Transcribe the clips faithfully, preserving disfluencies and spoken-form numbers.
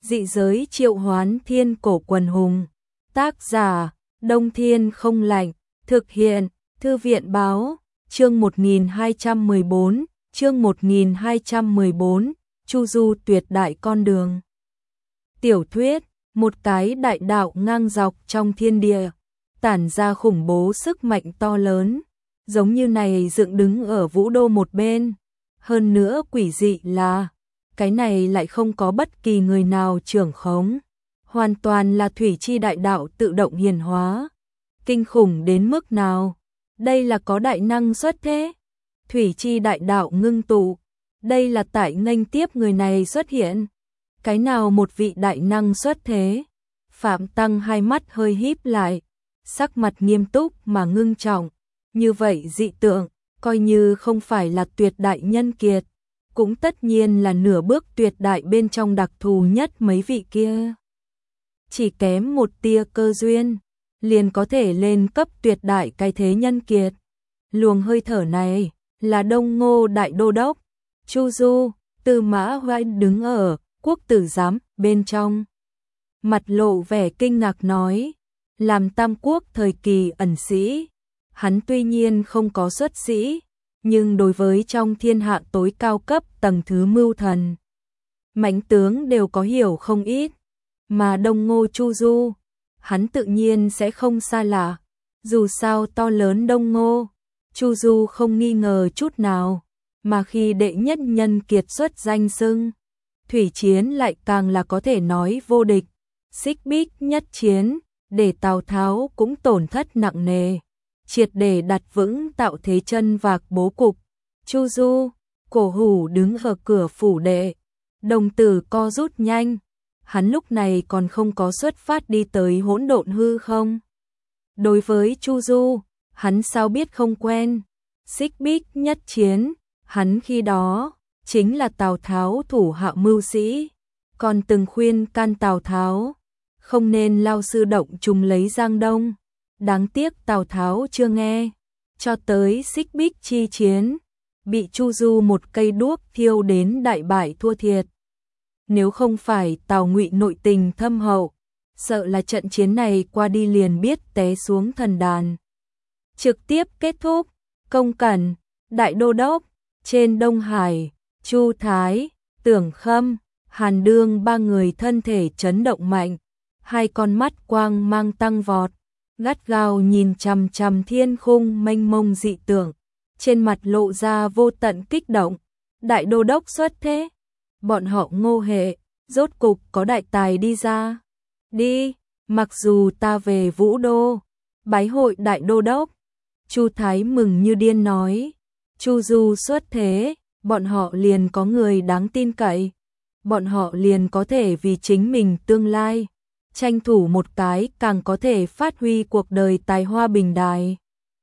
Dị giới triệu hoán thiên cổ quần hùng. Tác giả, Đông Thiên không lạnh. Thực hiện, Thư viện báo, chương một nghìn hai trăm mười bốn, chương một nghìn hai trăm mười bốn, Chu Du tuyệt đại con đường. Tiểu thuyết, một cái đại đạo ngang dọc trong thiên địa, tản ra khủng bố sức mạnh to lớn, giống như này dựng đứng ở vũ đô một bên. Hơn nữa quỷ dị là, cái này lại không có bất kỳ người nào trưởng khống, hoàn toàn là thủy chi đại đạo tự động hiển hóa. Kinh khủng đến mức nào? Đây là có đại năng xuất thế. Thủy chi đại đạo ngưng tụ, đây là tại nghênh tiếp người này xuất hiện. Cái nào một vị đại năng xuất thế? Phạm Tăng hai mắt hơi híp lại, sắc mặt nghiêm túc mà ngưng trọng. Như vậy dị tượng, coi như không phải là tuyệt đại nhân kiệt, cũng tất nhiên là nửa bước tuyệt đại bên trong đặc thù nhất mấy vị kia. Chỉ kém một tia cơ duyên, liền có thể lên cấp tuyệt đại cái thế nhân kiệt. Luồng hơi thở này là Đông Ngô đại đô đốc Chu Du. Tư Mã Hoài đứng ở quốc tử giám bên trong, mặt lộ vẻ kinh ngạc nói, làm Tam Quốc thời kỳ ẩn sĩ, hắn tuy nhiên không có xuất sĩ, nhưng đối với trong thiên hạ tối cao cấp tầng thứ mưu thần, mãnh tướng đều có hiểu không ít, mà Đông Ngô Chu Du, hắn tự nhiên sẽ không xa lạ. Dù sao to lớn Đông Ngô, Chu Du không nghi ngờ chút nào, mà khi đệ nhất nhân kiệt xuất danh xưng, thủy chiến lại càng là có thể nói vô địch. Xích Bích nhất chiến, để Tào Tháo cũng tổn thất nặng nề, triệt để đặt vững tạo thế chân vạc bố cục. Chu Du, Cổ Hủ đứng ở cửa phủ đệ, đồng tử co rút nhanh, hắn lúc này còn không có xuất phát đi tới hỗn độn hư không. Đối với Chu Du, hắn sao biết không quen. Xích Bích nhất chiến, hắn khi đó chính là Tào Tháo thủ hạ mưu sĩ, còn từng khuyên can Tào Tháo không nên lao sư động trùng lấy Giang Đông. Đáng tiếc Tào Tháo chưa nghe, cho tới Xích Bích chi chiến, bị Chu Du một cây đuốc thiêu đến đại bại thua thiệt. Nếu không phải Tào Ngụy nội tình thâm hậu, sợ là trận chiến này qua đi liền biết té xuống thần đàn. Trực tiếp kết thúc, Công Cẩn, Đại Đô Đốc, trên Đông Hải, Chu Thái, Tưởng Khâm, Hàn Đương ba người thân thể chấn động mạnh, hai con mắt quang mang tăng vọt, gắt gao nhìn chằm chằm thiên khung mênh mông dị tượng, trên mặt lộ ra vô tận kích động. Đại Đô Đốc xuất thế, bọn họ Ngô hệ, rốt cục có đại tài đi ra. Đi, mặc dù ta về Vũ Đô, bái hội Đại Đô Đốc. Chu Thái mừng như điên nói, Chu Du xuất thế, bọn họ liền có người đáng tin cậy, bọn họ liền có thể vì chính mình tương lai, tranh thủ một cái càng có thể phát huy cuộc đời tài hoa bình đài.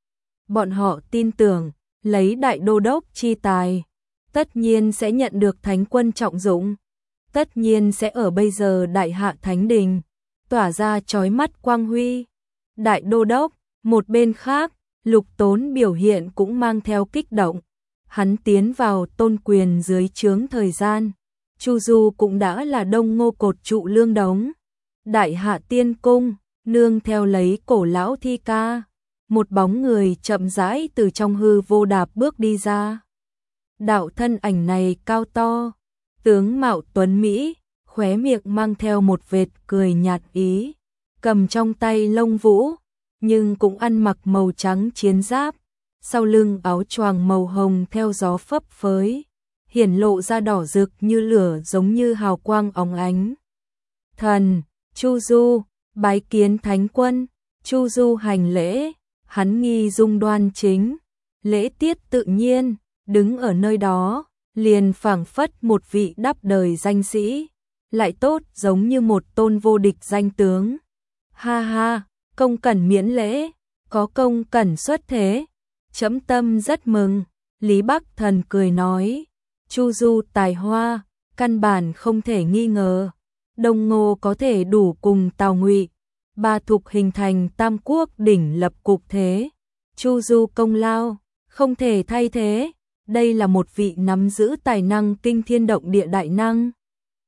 Bọn họ tin tưởng, lấy Đại Đô Đốc chi tài, tất nhiên sẽ nhận được thánh quân trọng dụng, tất nhiên sẽ ở bây giờ Đại Hạ Thánh Đình tỏa ra chói mắt quang huy. Đại Đô Đốc, một bên khác, Lục Tốn biểu hiện cũng mang theo kích động. Hắn tiến vào tôn quyền dưới trướng thời gian, Chu Du cũng đã là Đông Ngô cột trụ lương đống. Đại Hạ Tiên Cung, nương theo lấy cổ lão thi ca, một bóng người chậm rãi từ trong hư vô đạp bước đi ra. Đạo thân ảnh này cao to, tướng mạo tuấn mỹ, khóe miệng mang theo một vệt cười nhạt ý, cầm trong tay lông vũ, nhưng cũng ăn mặc màu trắng chiến giáp, sau lưng áo choàng màu hồng theo gió phấp phới, hiển lộ ra đỏ rực như lửa giống như hào quang óng ánh. Thần, Chu Du, bái kiến thánh quân. Chu Du hành lễ, hắn nghi dung đoan chính, lễ tiết tự nhiên, đứng ở nơi đó, liền phảng phất một vị đắp đời danh sĩ, lại tốt giống như một tôn vô địch danh tướng. Ha ha, Công Cẩn miễn lễ, có Công Cẩn xuất thế, chấm tâm rất mừng. Lý Bắc Thần cười nói, Chu Du tài hoa, căn bản không thể nghi ngờ. Đông Ngô có thể đủ cùng Tào Ngụy, ba thục hình thành Tam Quốc đỉnh lập cục thế. Chu Du công lao, không thể thay thế. Đây là một vị nắm giữ tài năng kinh thiên động địa đại năng.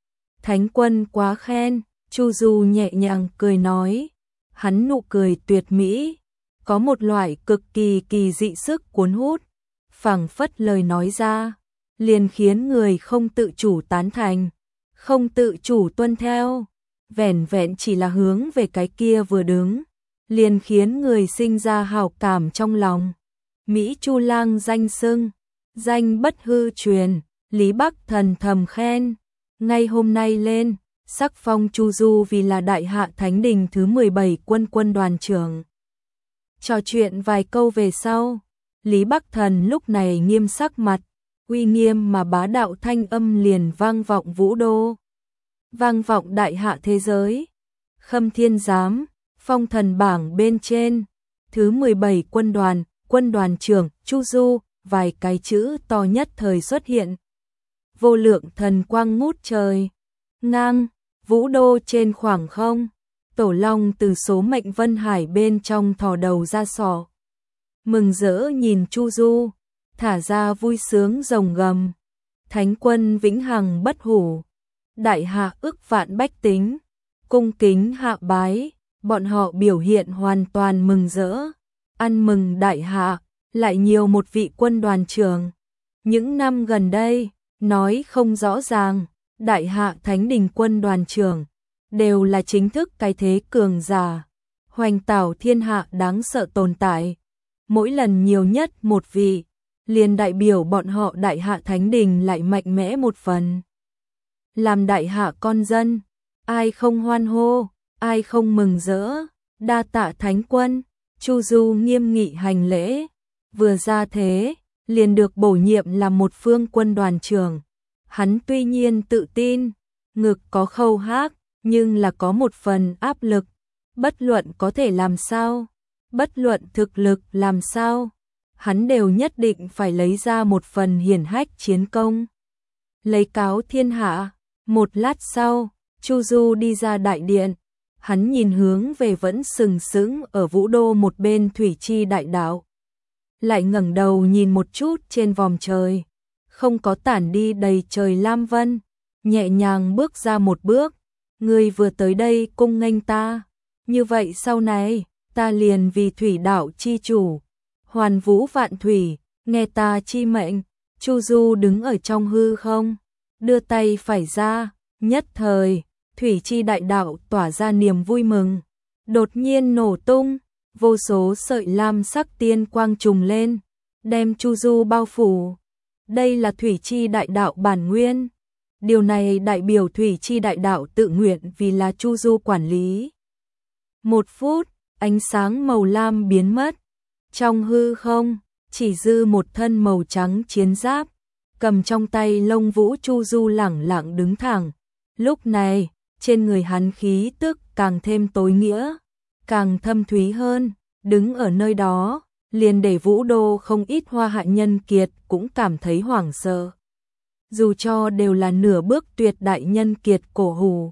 Thánh quân quá khen, Chu Du nhẹ nhàng cười nói, hắn nụ cười tuyệt mỹ, có một loại cực kỳ kỳ dị sức cuốn hút, phảng phất lời nói ra, liền khiến người không tự chủ tán thành, không tự chủ tuân theo, vẻn vẹn chỉ là hướng về cái kia vừa đứng, liền khiến người sinh ra hảo cảm trong lòng. Mỹ Chu Lang danh xưng, danh bất hư truyền, Lý Bắc Thần thầm khen, ngay hôm nay lên, sắc phong Chu Du vì là Đại Hạ Thánh Đình thứ mười bảy quân quân đoàn trưởng. Trò chuyện vài câu về sau, Lý Bắc Thần lúc này nghiêm sắc mặt, uy nghiêm mà bá đạo thanh âm liền vang vọng vũ đô, vang vọng Đại Hạ thế giới. Khâm Thiên Giám, phong thần bảng bên trên, thứ mười bảy quân đoàn, quân đoàn trưởng Chu Du, vài cái chữ to nhất thời xuất hiện. Vô lượng thần quang ngút trời, ngang, vũ đô trên khoảng không, Tổ Long từ số mệnh vân hải bên trong thò đầu ra sọ. Mừng rỡ nhìn Chu Du, thả ra vui sướng rồng gầm. Thánh quân vĩnh hằng bất hủ, Đại Hạ ức vạn bách tính, cung kính hạ bái, bọn họ biểu hiện hoàn toàn mừng rỡ. Ăn mừng Đại Hạ, lại nhiều một vị quân đoàn trưởng. Những năm gần đây, nói không rõ ràng, Đại Hạ Thánh Đình quân đoàn trưởng đều là chính thức cái thế cường giả, hoành tảo thiên hạ đáng sợ tồn tại. Mỗi lần nhiều nhất một vị, liền đại biểu bọn họ Đại Hạ Thánh Đình lại mạnh mẽ một phần. Làm Đại Hạ con dân, ai không hoan hô, ai không mừng rỡ. Đa tạ Thánh quân. Chu Du nghiêm nghị hành lễ, vừa ra thế, liền được bổ nhiệm làm một phương quân đoàn trưởng. Hắn tuy nhiên tự tin, ngực có khâu hác, nhưng là có một phần áp lực, bất luận có thể làm sao, bất luận thực lực làm sao, hắn đều nhất định phải lấy ra một phần hiển hách chiến công. Lấy cáo thiên hạ, một lát sau, Chu Du đi ra đại điện, hắn nhìn hướng về vẫn sừng sững ở vũ đô một bên thủy chi đại đạo. Lại ngẩng đầu nhìn một chút trên vòm trời, không có tản đi đầy trời lam vân, nhẹ nhàng bước ra một bước, ngươi vừa tới đây cung nghênh ta, như vậy sau này, ta liền vì thủy đạo chi chủ, hoàn vũ vạn thủy, nghe ta chi mệnh. Chu Du đứng ở trong hư không, đưa tay phải ra, nhất thời, thủy chi đại đạo tỏa ra niềm vui mừng, đột nhiên nổ tung, vô số sợi lam sắc tiên quang trùng lên, đem Chu Du bao phủ. Đây là thủy chi đại đạo bản nguyên. Điều này đại biểu thủy chi đại đạo tự nguyện vì là Chu Du quản lý. Một phút, ánh sáng màu lam biến mất. Trong hư không, chỉ dư một thân màu trắng chiến giáp, cầm trong tay lông vũ Chu Du lẳng lặng đứng thẳng. Lúc này, trên người hắn khí tức càng thêm tối nghĩa, càng thâm thúy hơn, đứng ở nơi đó, liền để vũ đô không ít hoa hạ nhân kiệt cũng cảm thấy hoảng sợ. Dù cho đều là nửa bước tuyệt đại nhân kiệt cổ hủ.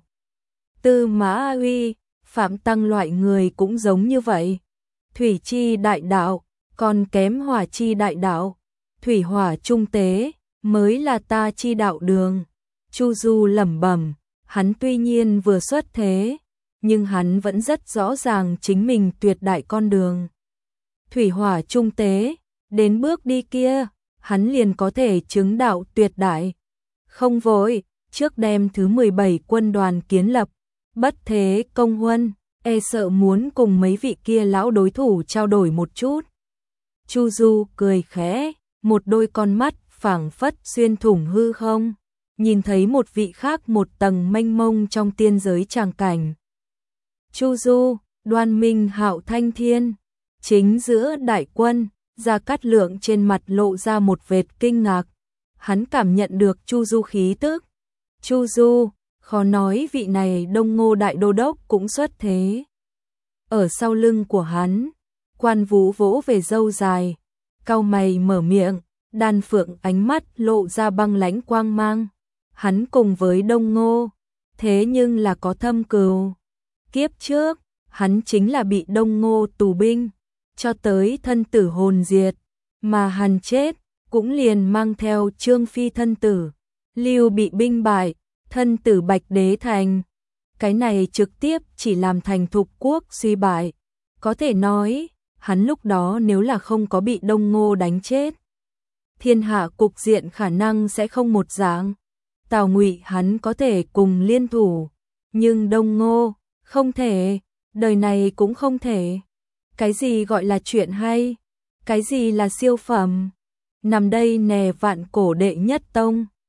Tư Mã Uy, Phạm Tăng loại người cũng giống như vậy. Thủy chi đại đạo, còn kém hỏa chi đại đạo. Thủy hỏa trung tế, mới là ta chi đạo đường. Chu Du lẩm bẩm, hắn tuy nhiên vừa xuất thế, nhưng hắn vẫn rất rõ ràng chính mình tuyệt đại con đường. Thủy hỏa trung tế, đến bước đi kia, hắn liền có thể chứng đạo tuyệt đại. Không vội, trước đem thứ mười bảy quân đoàn kiến lập, bất thế công huân, e sợ muốn cùng mấy vị kia lão đối thủ trao đổi một chút. Chu Du cười khẽ, một đôi con mắt phảng phất xuyên thủng hư không, nhìn thấy một vị khác một tầng mênh mông trong tiên giới tràng cảnh. Chu Du, Đoan Minh Hạo Thanh Thiên, chính giữa đại quân, Gia Cát Lượng trên mặt lộ ra một vệt kinh ngạc. Hắn cảm nhận được Chu Du khí tức. Chu Du, khó nói vị này Đông Ngô đại đô đốc cũng xuất thế. Ở sau lưng của hắn, Quan Vũ vỗ về râu dài, cau mày mở miệng, Đan Phượng ánh mắt lộ ra băng lãnh quang mang. Hắn cùng với Đông Ngô, thế nhưng là có thâm cừu. Kiếp trước, hắn chính là bị Đông Ngô tù binh, cho tới thân tử hồn diệt, mà hắn chết, cũng liền mang theo Trương Phi thân tử. Lưu bị binh bại, thân tử Bạch Đế Thành. Cái này trực tiếp chỉ làm thành Thục quốc suy bại. Có thể nói, hắn lúc đó nếu là không có bị Đông Ngô đánh chết, thiên hạ cục diện khả năng sẽ không một dạng. Tào Ngụy hắn có thể cùng liên thủ, nhưng Đông Ngô không thể, đời này cũng không thể. Cái gì gọi là chuyện hay? Cái gì là siêu phẩm? Nằm đây nè vạn cổ đệ nhất tông.